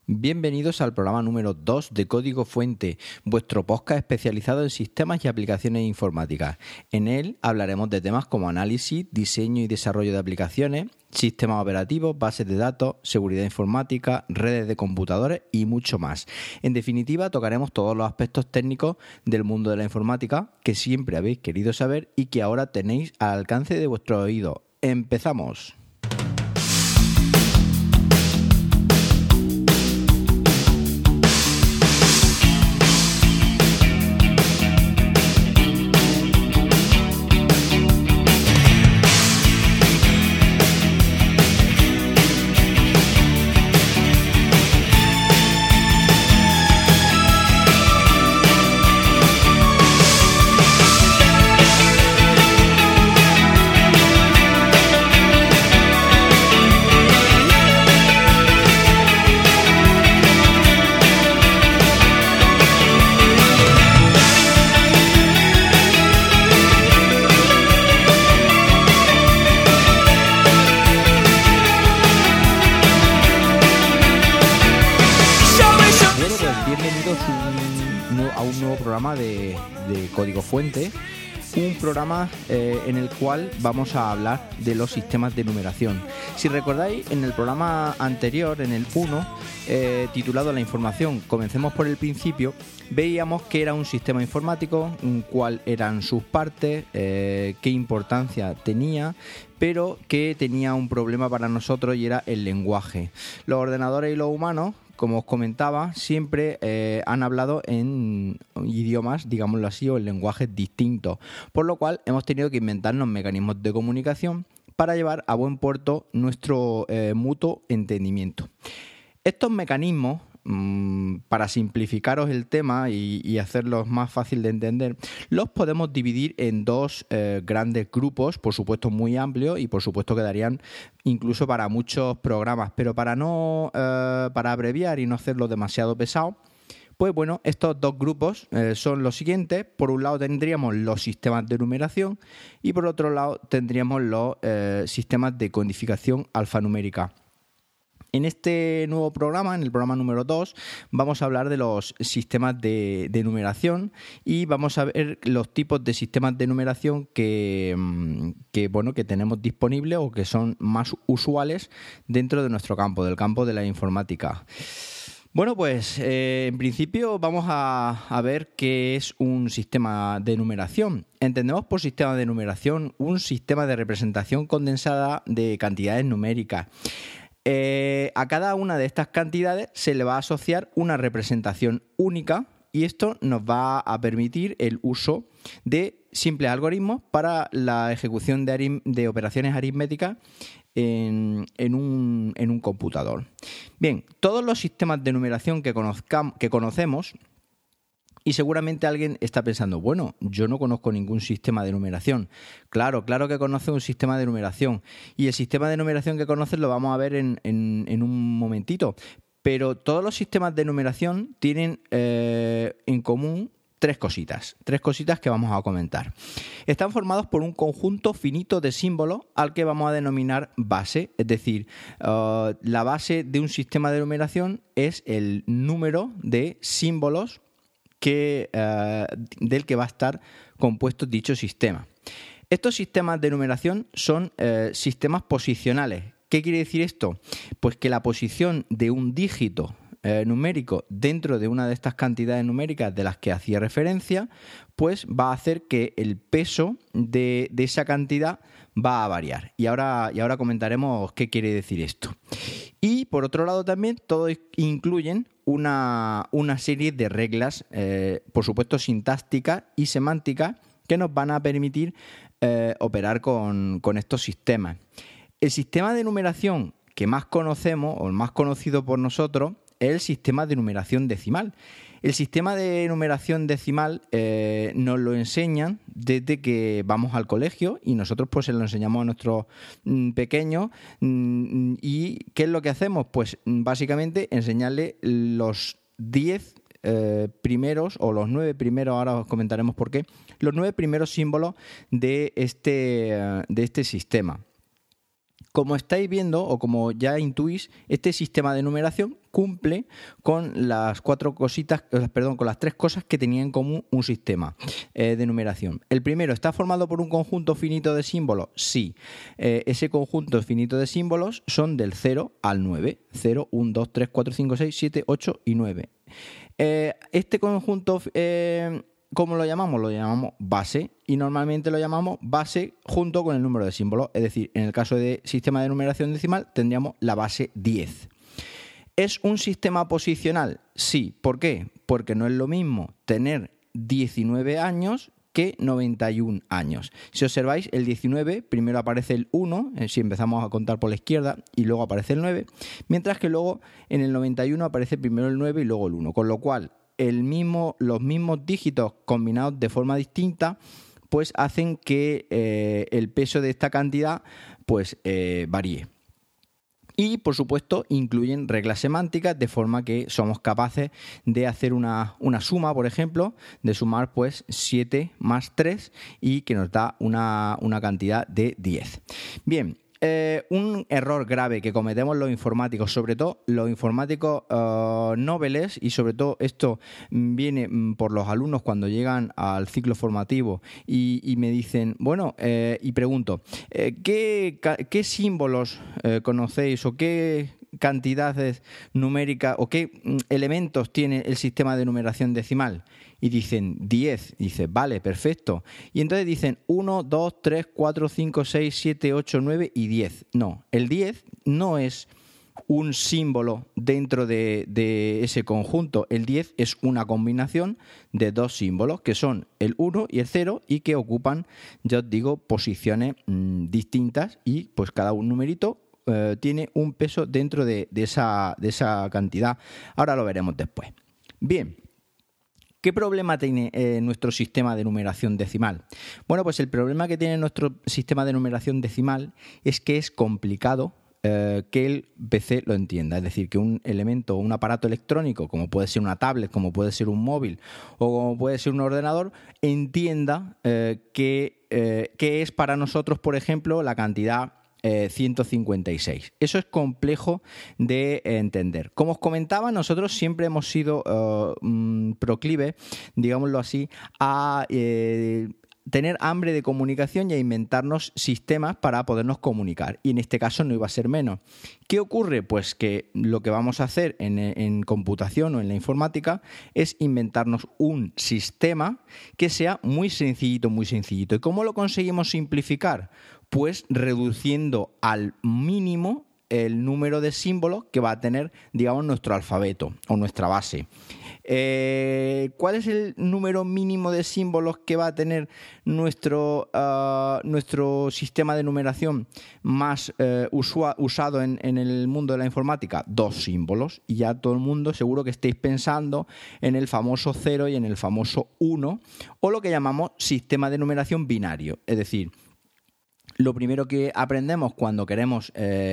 Bienvenidos al programa número 2 de Código Fuente, vuestro podcast especializado en sistemas y aplicaciones informáticas. En él hablaremos de temas como análisis, diseño y desarrollo de aplicaciones, sistemas operativos, bases de datos, seguridad informática, redes de computadores y mucho más. En definitiva, tocaremos todos los aspectos técnicos del mundo de la informática que siempre habéis querido saber y que ahora tenéis al alcance de vuestro oído. ¡Empezamos! A un nuevo programa de Código Fuente, un programa en el cual vamos a hablar de los sistemas de numeración. Si recordáis, en el programa anterior, en el 1, titulado La información, comencemos por el principio, veíamos que era un sistema informático, cuál eran sus partes, qué importancia tenía, pero que tenía un problema para nosotros y era el lenguaje. Los ordenadores y los humanos, como os comentaba, siempre han hablado en idiomas, digámoslo así, o en lenguajes distintos, por lo cual hemos tenido que inventarnos mecanismos de comunicación para llevar a buen puerto nuestro mutuo entendimiento. Estos mecanismos, para simplificaros el tema y hacerlos más fácil de entender, los podemos dividir en dos grandes grupos, por supuesto muy amplios y por supuesto quedarían incluso para muchos programas, pero para abreviar y no hacerlo demasiado pesado, pues bueno, estos dos grupos son los siguientes. Por un lado tendríamos los sistemas de numeración y por otro lado tendríamos los sistemas de codificación alfanumérica. En este nuevo programa, en el programa número 2, vamos a hablar de los sistemas de numeración y vamos a ver los tipos de sistemas de numeración que tenemos disponibles o que son más usuales dentro de nuestro campo, del campo de la informática. Bueno, pues en principio vamos a ver qué es un sistema de numeración. Entendemos por sistema de numeración un sistema de representación condensada de cantidades numéricas. A cada una de estas cantidades se le va a asociar una representación única y esto nos va a permitir el uso de simples algoritmos para la ejecución de operaciones aritméticas en un computador. Bien, todos los sistemas de numeración que conocemos, y seguramente alguien está pensando, bueno, yo no conozco ningún sistema de numeración. Claro que conoce un sistema de numeración. Y el sistema de numeración que conoces lo vamos a ver en un momentito. Pero todos los sistemas de numeración tienen en común tres cositas que vamos a comentar. Están formados por un conjunto finito de símbolos al que vamos a denominar base. Es decir, la base de un sistema de numeración es el número de símbolos del que va a estar compuesto dicho sistema. Estos sistemas de numeración son sistemas posicionales. ¿Qué quiere decir esto? Pues que la posición de un dígito numérico dentro de una de estas cantidades numéricas de las que hacía referencia, pues va a hacer que el peso de esa cantidad va a variar. Y ahora comentaremos qué quiere decir esto. Y por otro lado también todos incluyen una serie de reglas, por supuesto sintácticas y semánticas, que nos van a permitir operar con estos sistemas. El sistema de numeración que más conocemos, o el más conocido por nosotros, es el sistema de numeración decimal. El sistema de numeración decimal nos lo enseñan desde que vamos al colegio y nosotros pues se lo enseñamos a nuestros pequeños. ¿Y qué es lo que hacemos? Pues básicamente enseñarle los 10 primeros o los 9 primeros, ahora os comentaremos por qué, los 9 primeros símbolos de este sistema. Como estáis viendo o como ya intuís, este sistema de numeración cumple con las con las tres cosas que tenía en común un sistema de numeración. El primero, ¿está formado por un conjunto finito de símbolos? Sí. Ese conjunto finito de símbolos son del 0 al 9. 0, 1, 2, 3, 4, 5, 6, 7, 8 y 9. Este conjunto... ¿cómo lo llamamos? Lo llamamos base y normalmente lo llamamos base junto con el número de símbolos. Es decir, en el caso de sistema de numeración decimal tendríamos la base 10. ¿Es un sistema posicional? Sí. ¿Por qué? Porque no es lo mismo tener 19 años que 91 años. Si observáis, el 19 primero aparece el 1, si empezamos a contar por la izquierda, y luego aparece el 9, mientras que luego en el 91 aparece primero el 9 y luego el 1, con lo cual los mismos dígitos combinados de forma distinta pues hacen que el peso de esta cantidad pues varíe. Y, por supuesto, incluyen reglas semánticas de forma que somos capaces de hacer una suma, por ejemplo, de sumar pues 7 más 3 y que nos da una cantidad de 10. Bien. Un error grave que cometemos los informáticos, sobre todo los informáticos noveles, y sobre todo esto viene por los alumnos cuando llegan al ciclo formativo y me dicen, y pregunto, ¿qué símbolos conocéis o qué cantidades numéricas o qué elementos tiene el sistema de numeración decimal? Y dicen 10. Y dice, vale, perfecto. Y entonces dicen 1, 2, 3, 4, 5, 6, 7, 8, 9 y 10. No, el 10 no es un símbolo dentro de ese conjunto. El 10 es una combinación de dos símbolos que son el 1 y el 0 y que ocupan, ya os digo, posiciones distintas y pues cada un numerito tiene un peso dentro de esa cantidad. Ahora lo veremos después. Bien. ¿Qué problema tiene nuestro sistema de numeración decimal? Bueno, pues el problema que tiene nuestro sistema de numeración decimal es que es complicado que el PC lo entienda. Es decir, que un elemento o un aparato electrónico, como puede ser una tablet, como puede ser un móvil o como puede ser un ordenador, entienda qué es para nosotros, por ejemplo, la cantidad 156. Eso es complejo de entender. Como os comentaba, nosotros siempre hemos sido proclives, digámoslo así, a tener hambre de comunicación y a inventarnos sistemas para podernos comunicar. Y en este caso no iba a ser menos. ¿Qué ocurre? Pues que lo que vamos a hacer en computación o en la informática es inventarnos un sistema que sea muy sencillito, muy sencillito. ¿Y cómo lo conseguimos simplificar? Pues reduciendo al mínimo el número de símbolos que va a tener, digamos, nuestro alfabeto o nuestra base. ¿Cuál es el número mínimo de símbolos que va a tener nuestro sistema de numeración más usado en el mundo de la informática? 2 símbolos. Y ya todo el mundo seguro que estáis pensando en el famoso 0 y en el famoso 1, o lo que llamamos sistema de numeración binario. Es decir, lo primero que aprendemos cuando queremos,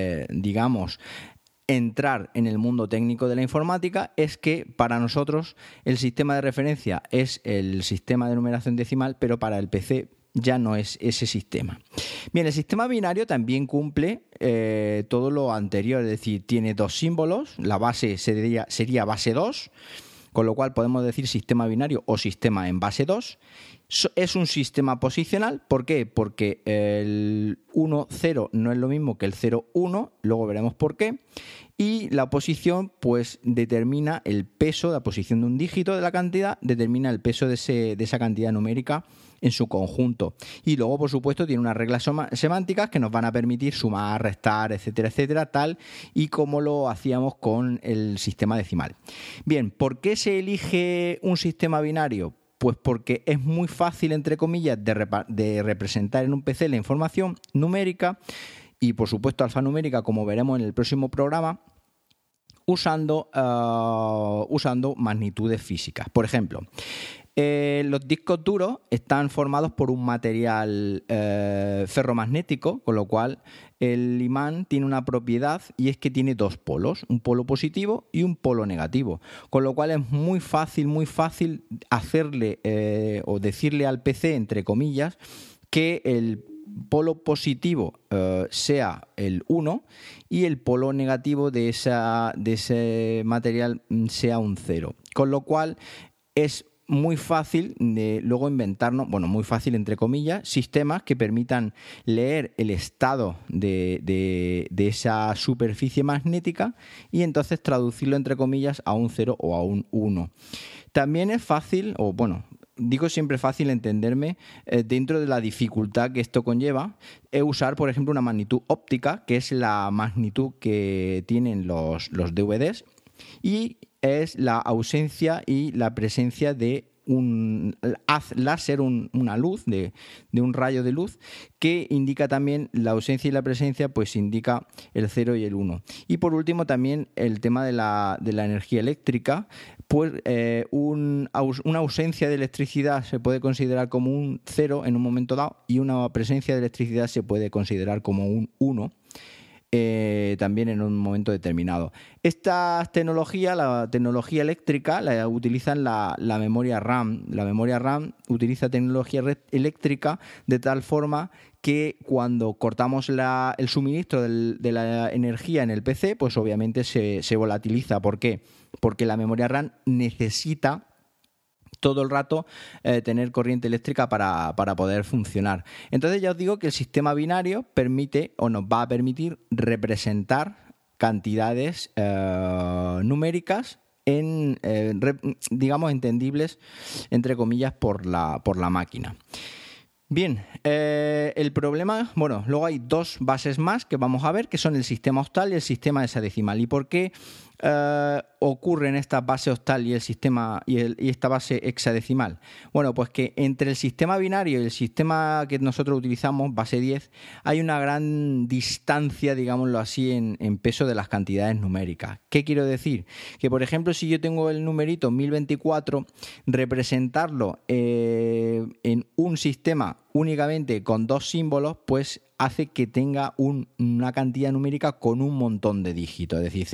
entrar en el mundo técnico de la informática es que para nosotros el sistema de referencia es el sistema de numeración decimal, pero para el PC ya no es ese sistema. Bien, el sistema binario también cumple todo lo anterior, es decir, tiene 2 símbolos, la base sería base 2, con lo cual podemos decir sistema binario o sistema en base 2. Es un sistema posicional. ¿Por qué? Porque el 1-0 no es lo mismo que el 0-1, luego veremos por qué. Y la posición pues determina el peso, la posición de un dígito de la cantidad, determina el peso de esa cantidad numérica en su conjunto. Y luego, por supuesto, tiene unas reglas semánticas que nos van a permitir sumar, restar, etcétera, etcétera, tal y como lo hacíamos con el sistema decimal. Bien, ¿por qué se elige un sistema binario? Pues porque es muy fácil, entre comillas, de representar en un PC la información numérica y, por supuesto, alfanumérica, como veremos en el próximo programa, usando magnitudes físicas. Por ejemplo, los discos duros están formados por un material ferromagnético, con lo cual el imán tiene una propiedad y es que tiene 2 polos, un polo positivo y un polo negativo, con lo cual es muy fácil hacerle o decirle al PC, entre comillas, que polo positivo sea el 1 y el polo negativo de ese material sea un 0. Con lo cual es muy fácil de luego inventarnos, bueno, muy fácil entre comillas, sistemas que permitan leer el estado de esa superficie magnética y entonces traducirlo entre comillas a un 0 o a un 1. También es fácil, o bueno, digo siempre fácil entenderme, dentro de la dificultad que esto conlleva, usar, por ejemplo, una magnitud óptica, que es la magnitud que tienen los DVDs, y es la ausencia y la presencia de un haz láser, una luz, de un rayo de luz, que indica también la ausencia y la presencia, pues indica el 0 y el 1. Y por último también el tema de la energía eléctrica, pues una ausencia de electricidad se puede considerar como un 0 en un momento dado y una presencia de electricidad se puede considerar como un 1. También en un momento determinado. Esta tecnología, la tecnología eléctrica, la utilizan la memoria RAM. La memoria RAM utiliza tecnología eléctrica de tal forma que cuando cortamos el suministro de la energía en el PC, pues obviamente se volatiliza. ¿Por qué? Porque la memoria RAM necesita todo el rato tener corriente eléctrica para poder funcionar. Entonces ya os digo que el sistema binario permite o nos va a permitir representar cantidades numéricas digamos entendibles entre comillas por la máquina. Bien, el problema, bueno, luego hay dos bases más que vamos a ver, que son el sistema octal y el sistema hexadecimal. ¿Y por qué ocurren esta base octal y el sistema y esta base hexadecimal? Bueno, pues que entre el sistema binario y el sistema que nosotros utilizamos, base 10, hay una gran distancia, digámoslo así, en peso de las cantidades numéricas. ¿Qué quiero decir? Que, por ejemplo, si yo tengo el numerito 1024, representarlo en un sistema únicamente con dos símbolos, pues hace que tenga una cantidad numérica con un montón de dígitos, es decir,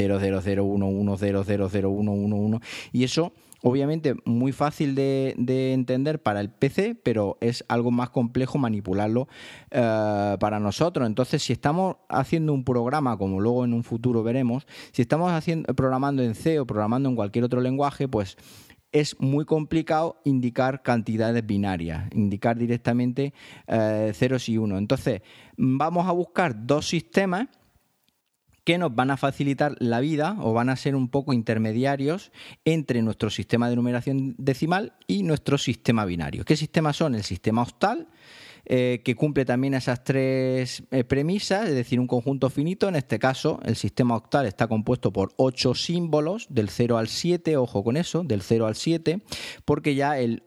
000110001111, y eso obviamente muy fácil de entender para el PC, pero es algo más complejo manipularlo para nosotros. Entonces, si estamos haciendo un programa, como luego en un futuro veremos, si estamos programando en C o programando en cualquier otro lenguaje, pues es muy complicado indicar cantidades binarias, indicar directamente ceros y unos. Entonces, vamos a buscar dos sistemas que nos van a facilitar la vida o van a ser un poco intermediarios entre nuestro sistema de numeración decimal y nuestro sistema binario. ¿Qué sistemas son? El sistema octal, que cumple también esas tres premisas, es decir, un conjunto finito. En este caso, el sistema octal está compuesto por 8 símbolos, del 0 al 7, ojo con eso, del 0 al 7, porque ya el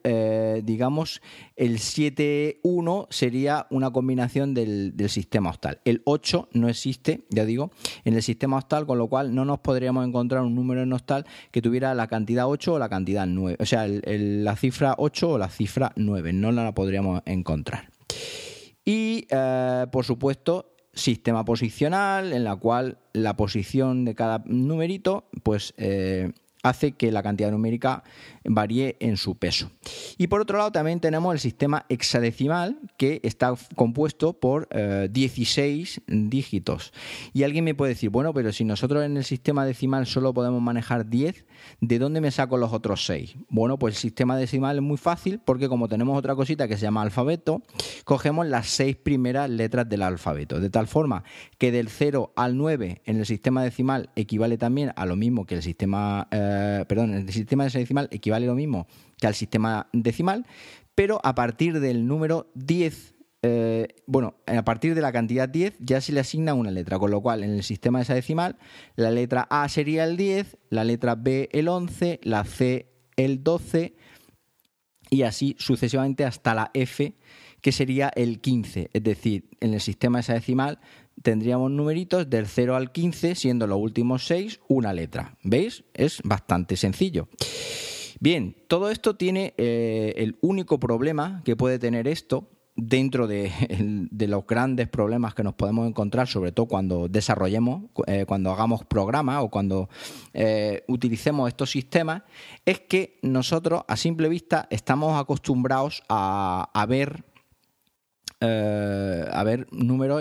7-1 sería una combinación del sistema octal. El 8 no existe, ya digo, en el sistema octal, con lo cual no nos podríamos encontrar un número en octal que tuviera la cantidad 8 o la cantidad 9, o sea, la cifra 8 o la cifra 9, no la podríamos encontrar. Y, por supuesto, sistema posicional, en la cual la posición de cada numerito pues hace que la cantidad numérica varíe en su peso. Y por otro lado también tenemos el sistema hexadecimal, que está compuesto por 16 dígitos. Y alguien me puede decir, bueno, pero si nosotros en el sistema decimal solo podemos manejar 10, ¿de dónde me saco los otros 6? Bueno, pues el sistema decimal es muy fácil, porque como tenemos otra cosita que se llama alfabeto, cogemos las 6 primeras letras del alfabeto, de tal forma que del 0 al 9 en el sistema decimal equivale también a lo mismo que el sistema el sistema hexadecimal equivale lo mismo que al sistema decimal, pero a partir del número 10, a partir de la cantidad 10 ya se le asigna una letra, con lo cual en el sistema hexadecimal la letra A sería el 10, la letra B el 11, la C el 12 y así sucesivamente hasta la F, que sería el 15, es decir, en el sistema hexadecimal tendríamos numeritos del 0 al 15, siendo los últimos 6 una letra. ¿Veis? Es bastante sencillo. Bien, todo esto tiene el único problema que puede tener esto dentro de los grandes problemas que nos podemos encontrar, sobre todo cuando desarrollemos, cuando hagamos programas o cuando utilicemos estos sistemas, es que nosotros a simple vista estamos acostumbrados a ver haber números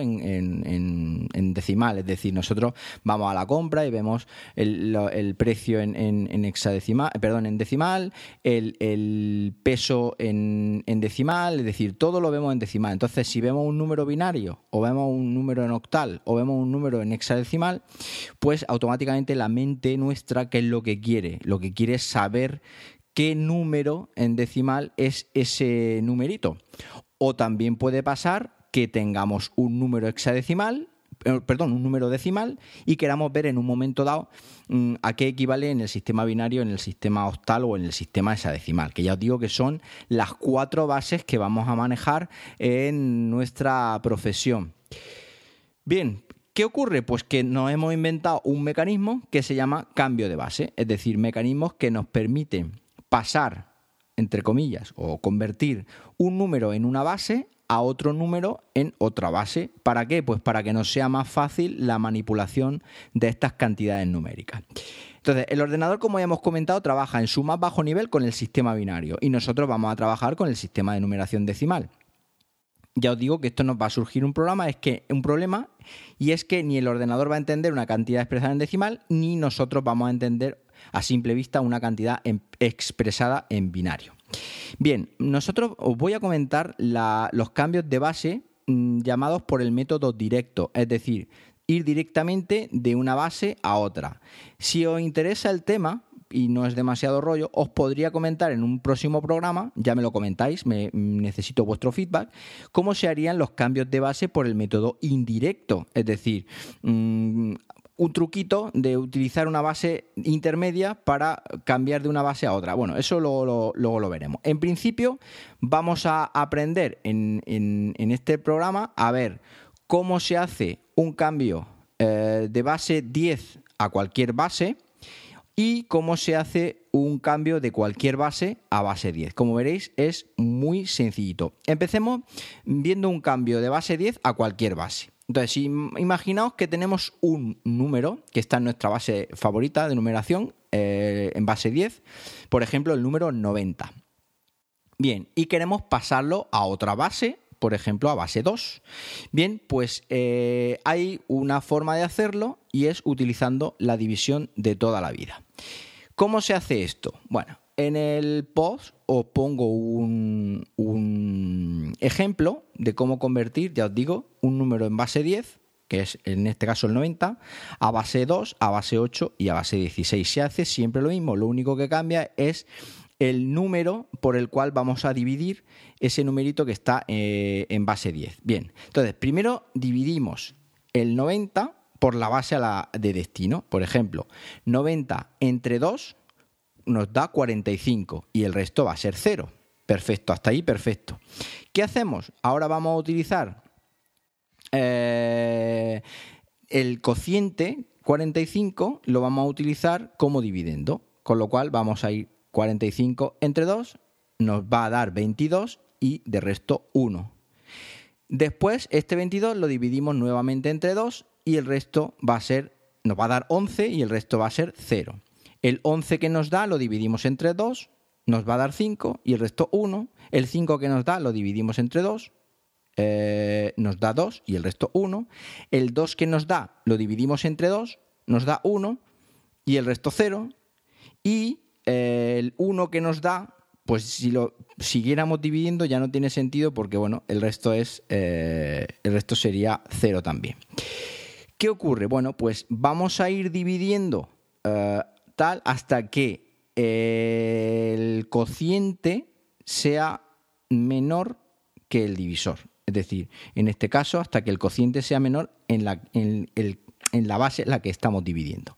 en decimal. Es decir, nosotros vamos a la compra y vemos el precio en hexadecimal, perdón, en decimal, el peso en decimal, es decir, todo lo vemos en decimal. Entonces, si vemos un número binario, o vemos un número en octal, o vemos un número en hexadecimal, pues automáticamente la mente nuestra, ¿qué es lo que quiere? Lo que quiere es saber qué número en decimal es ese numerito. O también puede pasar que tengamos un número hexadecimal, un número decimal, y queramos ver en un momento dado a qué equivale en el sistema binario, en el sistema octal o en el sistema hexadecimal, que ya os digo que son las 4 bases que vamos a manejar en nuestra profesión. Bien, ¿qué ocurre? Pues que nos hemos inventado un mecanismo que se llama cambio de base, es decir, mecanismos que nos permiten pasar, entre comillas, o convertir un número en una base a otro número en otra base. ¿Para qué? Pues para que nos sea más fácil la manipulación de estas cantidades numéricas. Entonces, el ordenador, como ya hemos comentado, trabaja en su más bajo nivel con el sistema binario y nosotros vamos a trabajar con el sistema de numeración decimal. Ya os digo que esto nos va a surgir un problema, y es que ni el ordenador va a entender una cantidad expresada en decimal, ni nosotros vamos a entender a simple vista una cantidad expresada en binario. Bien, nosotros os voy a comentar los cambios de base llamados por el método directo, es decir, ir directamente de una base a otra. Si os interesa el tema y no es demasiado rollo, os podría comentar en un próximo programa, ya me lo comentáis, necesito vuestro feedback, cómo se harían los cambios de base por el método indirecto, es decir, un truquito de utilizar una base intermedia para cambiar de una base a otra. Bueno, eso luego lo veremos. En principio, vamos a aprender en este programa a ver cómo se hace un cambio de base 10 a cualquier base y cómo se hace un cambio de cualquier base a base 10. Como veréis, es muy sencillito. Empecemos viendo un cambio de base 10 a cualquier base. Entonces, imaginaos que tenemos un número que está en nuestra base favorita de numeración, en base 10, por ejemplo, el número 90. Bien, y queremos pasarlo a otra base, por ejemplo, a base 2. Bien, pues hay una forma de hacerlo y es utilizando la división de toda la vida. ¿Cómo se hace esto? Bueno, en el post os pongo un ejemplo de cómo convertir, ya os digo, un número en base 10, que es en este caso el 90, a base 2, a base 8 y a base 16. Se hace siempre lo mismo, lo único que cambia es el número por el cual vamos a dividir ese numerito que está en base 10. Bien, entonces primero dividimos el 90 por la base de destino. Por ejemplo, 90 entre 2 nos da 45 y el resto va a ser 0. Perfecto, hasta ahí perfecto. ¿Qué hacemos? Ahora vamos a utilizar el cociente 45, lo vamos a utilizar como dividendo, con lo cual vamos a ir 45 entre 2, nos va a dar 22 y de resto 1. Después este 22 lo dividimos nuevamente entre 2 y el resto nos va a dar 11 y el resto va a ser 0. El 11 que nos da lo dividimos entre 2, nos va a dar 5 y el resto 1. El 5 que nos da lo dividimos entre 2, nos da 2 y el resto 1. El 2 que nos da lo dividimos entre 2, nos da 1 y el resto 0. Y el 1 que nos da, pues si lo siguiéramos dividiendo ya no tiene sentido porque bueno, el resto sería 0 también. ¿Qué ocurre? Bueno, pues vamos a ir dividiendo tal hasta que el cociente sea menor que el divisor. Es decir, en este caso, hasta que el cociente sea menor en la base en la que estamos dividiendo.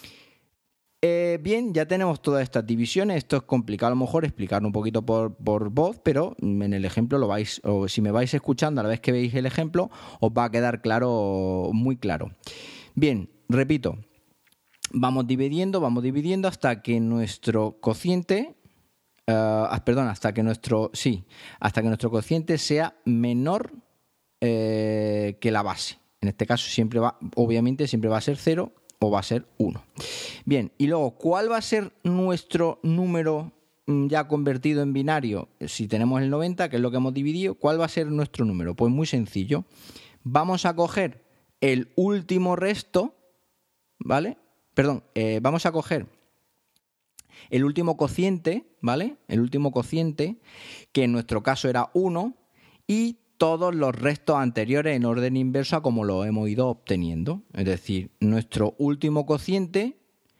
Bien, ya tenemos todas estas divisiones. Esto es complicado a lo mejor explicarlo un poquito por voz, pero en el ejemplo o si me vais escuchando a la vez que veis el ejemplo, os va a quedar claro, muy claro. Bien, repito, vamos dividiendo hasta que nuestro cociente, hasta que nuestro cociente sea menor que la base. En este caso obviamente siempre va a ser 0 o va a ser 1. Bien, y luego, ¿cuál va a ser nuestro número ya convertido en binario, si tenemos el 90, que es lo que hemos dividido, ¿cuál va a ser nuestro número? Pues muy sencillo. Vamos a coger el último resto, ¿vale? Vamos a coger el último cociente, ¿vale? El último cociente, que en nuestro caso era 1, y todos los restos anteriores en orden inverso a como lo hemos ido obteniendo. Es decir, nuestro último cociente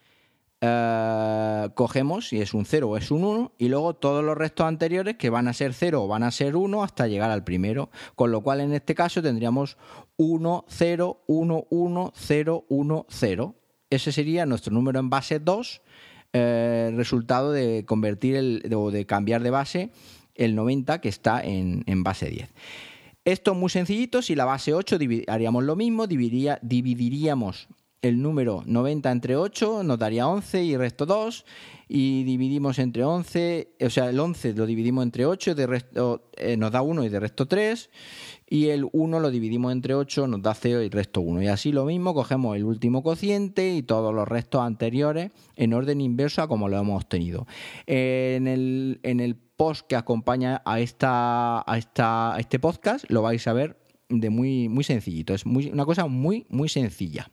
cogemos si es un 0 o es un 1 y luego todos los restos anteriores que van a ser 0 o van a ser 1 hasta llegar al primero, con lo cual en este caso tendríamos 1, 0, 1, 1, 0, 1, 0. Ese sería nuestro número en base 2, resultado de convertir o de cambiar de base el 90 que está en base 10. Esto es muy sencillito. Si la base 8 haríamos lo mismo, dividiríamos el número 90 entre 8, nos daría 11 y resto 2, y dividimos entre 11, o sea, el 11 lo dividimos entre 8, nos da 1 y de resto 3, y el 1 lo dividimos entre 8, nos da 0 y resto 1. Y así lo mismo, cogemos el último cociente y todos los restos anteriores en orden inverso a como lo hemos obtenido. En el post que acompaña a este podcast lo vais a ver de muy, muy sencillito. Es una cosa muy, muy sencilla.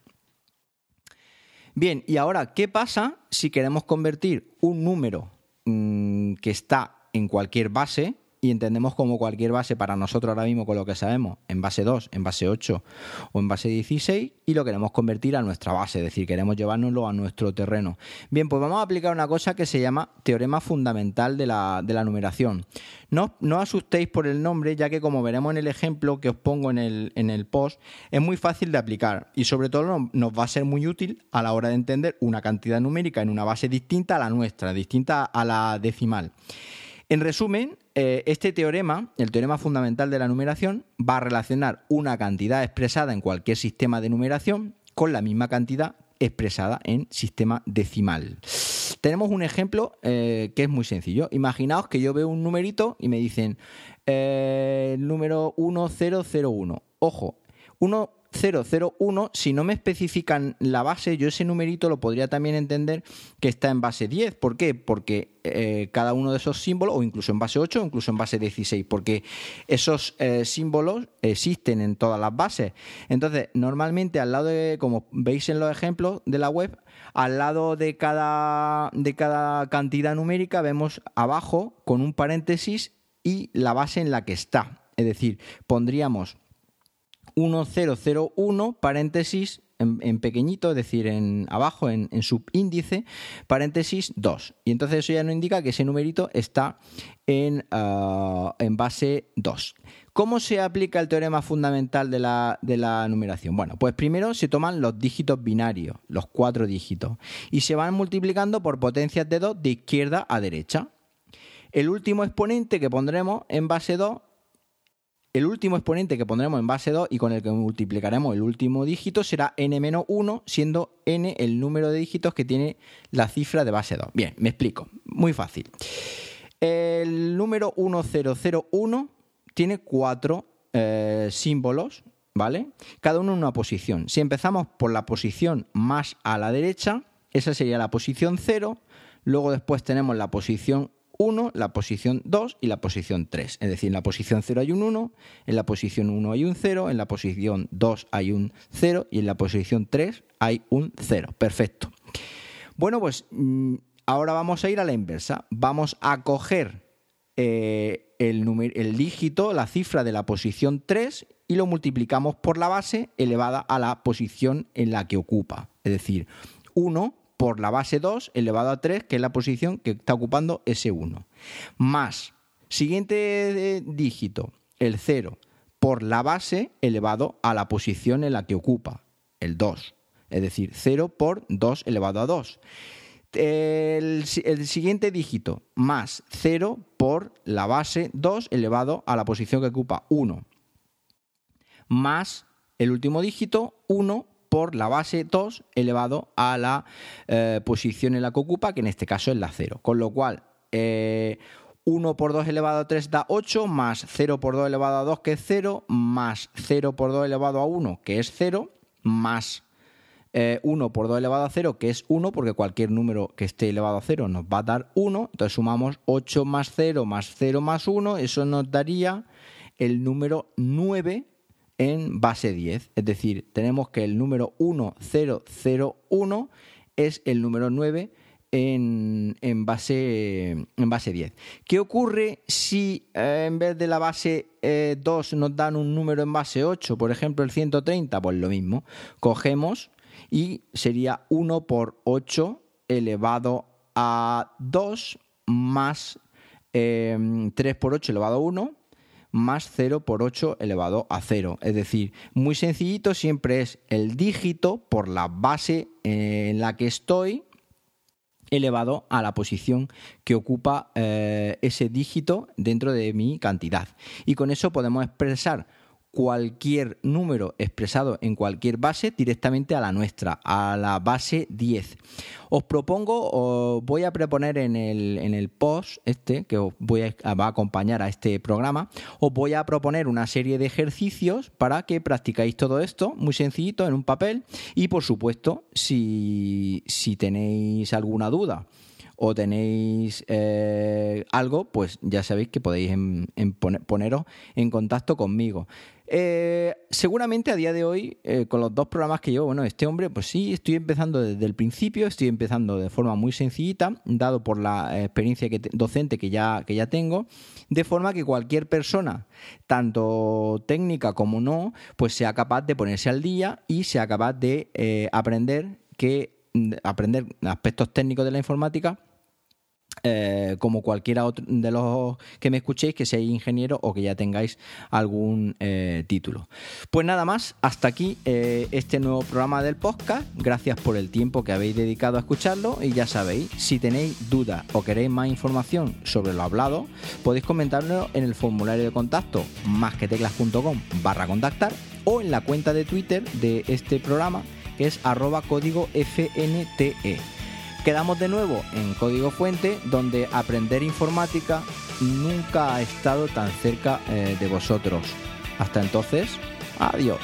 Bien, y ahora, ¿qué pasa si queremos convertir un número que está en cualquier base, y entendemos como cualquier base para nosotros ahora mismo con lo que sabemos, en base 2, en base 8 o en base 16, y lo queremos convertir a nuestra base, es decir, queremos llevárnoslo a nuestro terreno? Bien, pues vamos a aplicar una cosa que se llama teorema fundamental de la numeración. No os asustéis por el nombre, ya que como veremos en el ejemplo que os pongo en el post, es muy fácil de aplicar y sobre todo nos va a ser muy útil a la hora de entender una cantidad numérica en una base distinta a la nuestra, distinta a la decimal. En resumen, este teorema, el teorema fundamental de la numeración, va a relacionar una cantidad expresada en cualquier sistema de numeración con la misma cantidad expresada en sistema decimal. Tenemos un ejemplo que es muy sencillo. Imaginaos que yo veo un numerito y me dicen el número 1001. Ojo, 1001, si no me especifican la base, yo ese numerito lo podría también entender que está en base 10. ¿Por qué? Porque cada uno de esos símbolos, o incluso en base 8 o incluso en base 16, porque esos símbolos existen en todas las bases. Entonces, normalmente al lado de, como veis en los ejemplos de la web, al lado de cada cantidad numérica vemos abajo con un paréntesis y la base en la que está. Es decir, pondríamos 1001, paréntesis en pequeñito, es decir, abajo en subíndice, paréntesis 2. Y entonces eso ya nos indica que ese numerito está en base 2. ¿Cómo se aplica el teorema fundamental de la numeración? Bueno, pues primero se toman los dígitos binarios, los 4 dígitos, y se van multiplicando por potencias de 2 de izquierda a derecha. El último exponente que pondremos en base 2 y con el que multiplicaremos el último dígito será n-1, siendo n el número de dígitos que tiene la cifra de base 2. Bien, me explico. Muy fácil. El número 1001 tiene 4 símbolos, ¿vale? Cada uno en una posición. Si empezamos por la posición más a la derecha, esa sería la posición 0. Luego después tenemos la posición 1, la posición 2 y la posición 3. Es decir, en la posición 0 hay un 1, en la posición 1 hay un 0, en la posición 2 hay un 0 y en la posición 3 hay un 0. Perfecto. Bueno, pues ahora vamos a ir a la inversa. Vamos a coger el dígito, la cifra de la posición 3 y lo multiplicamos por la base elevada a la posición en la que ocupa. Es decir, 1 por la base 2 elevado a 3, que es la posición que está ocupando ese 1. Más, siguiente dígito, el 0, por la base elevado a la posición en la que ocupa, el 2. Es decir, 0 por 2 elevado a 2. El siguiente dígito, más 0 por la base 2 elevado a la posición que ocupa, 1. Más el último dígito, 1 por la base 2 elevado a la posición en la que ocupa, que en este caso es la 0. Con lo cual, 1 por 2 elevado a 3 da 8, más 0 por 2 elevado a 2, que es 0, más 0 por 2 elevado a 1, que es 0, más 1 por 2 elevado a 0, que es 1, porque cualquier número que esté elevado a 0 nos va a dar 1. Entonces sumamos 8 más 0 más 0 más 1. Eso nos daría el número 9 en base 10. Es decir, tenemos que el número 1001 es el número 9 en base 10. ¿Qué ocurre si en vez de la base 2 nos dan un número en base 8? Por ejemplo, el 130. Pues lo mismo. Cogemos y sería 1 por 8 elevado a 2 más 3 por 8 elevado a 1 más 0 por 8 elevado a 0. Es decir, muy sencillito, siempre es el dígito por la base en la que estoy elevado a la posición que ocupa ese dígito dentro de mi cantidad. Y con eso podemos expresar cualquier número expresado en cualquier base directamente a la nuestra, a la base 10. Os voy a proponer en el post que os va a acompañar a este programa, os voy a proponer una serie de ejercicios para que practicáis todo esto, muy sencillito, en un papel. Y por supuesto, si tenéis alguna duda o tenéis algo, pues ya sabéis que podéis poneros en contacto conmigo. Seguramente a día de hoy, con los 2 programas que llevo, bueno, este hombre, pues sí, estoy empezando desde el principio, estoy empezando de forma muy sencillita, dado por la experiencia docente que ya tengo, de forma que cualquier persona, tanto técnica como no, pues sea capaz de ponerse al día y sea capaz de aprender aspectos técnicos de la informática, como cualquiera otro de los que me escuchéis, que seáis ingeniero o que ya tengáis algún título. Pues nada más, hasta aquí este nuevo programa del podcast. Gracias por el tiempo que habéis dedicado a escucharlo, y ya sabéis, si tenéis dudas o queréis más información sobre lo hablado, podéis comentarlo en el formulario de contacto masqueteclas.com/contactar o en la cuenta de Twitter de este programa, que es @códigofnte. Quedamos de nuevo en Código Fuente, donde aprender informática nunca ha estado tan cerca de vosotros. Hasta entonces, adiós.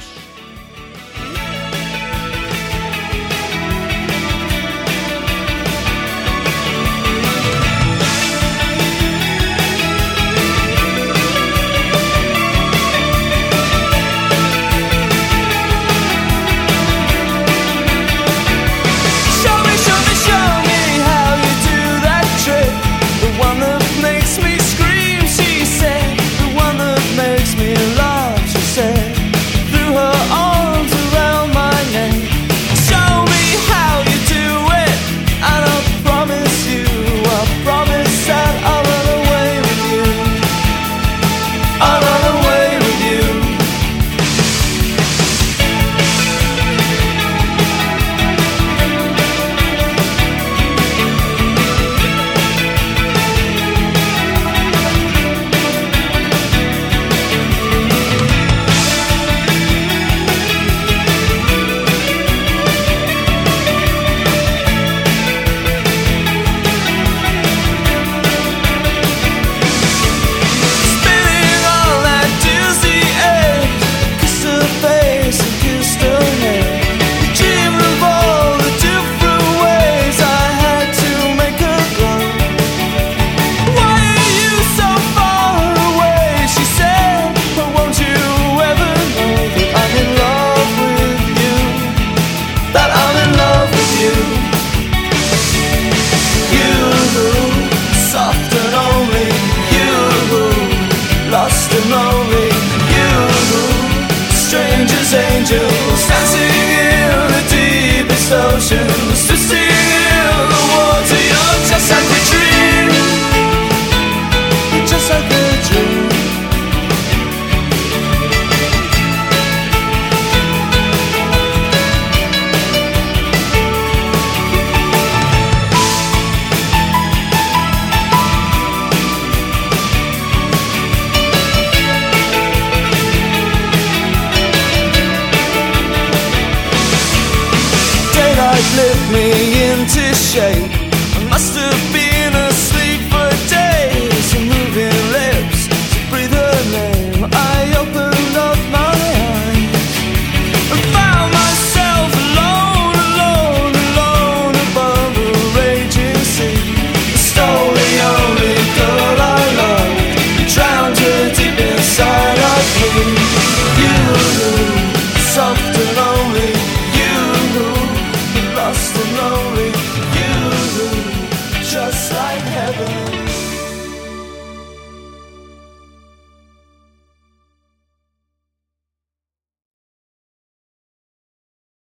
Angels dancing in the deepest oceans, twisting in the water. You're just like a dream, just like a dream. Lift me into shape. I must have been asleep for days. Moving lips to breathe her name. I opened up my eyes and found myself alone. together.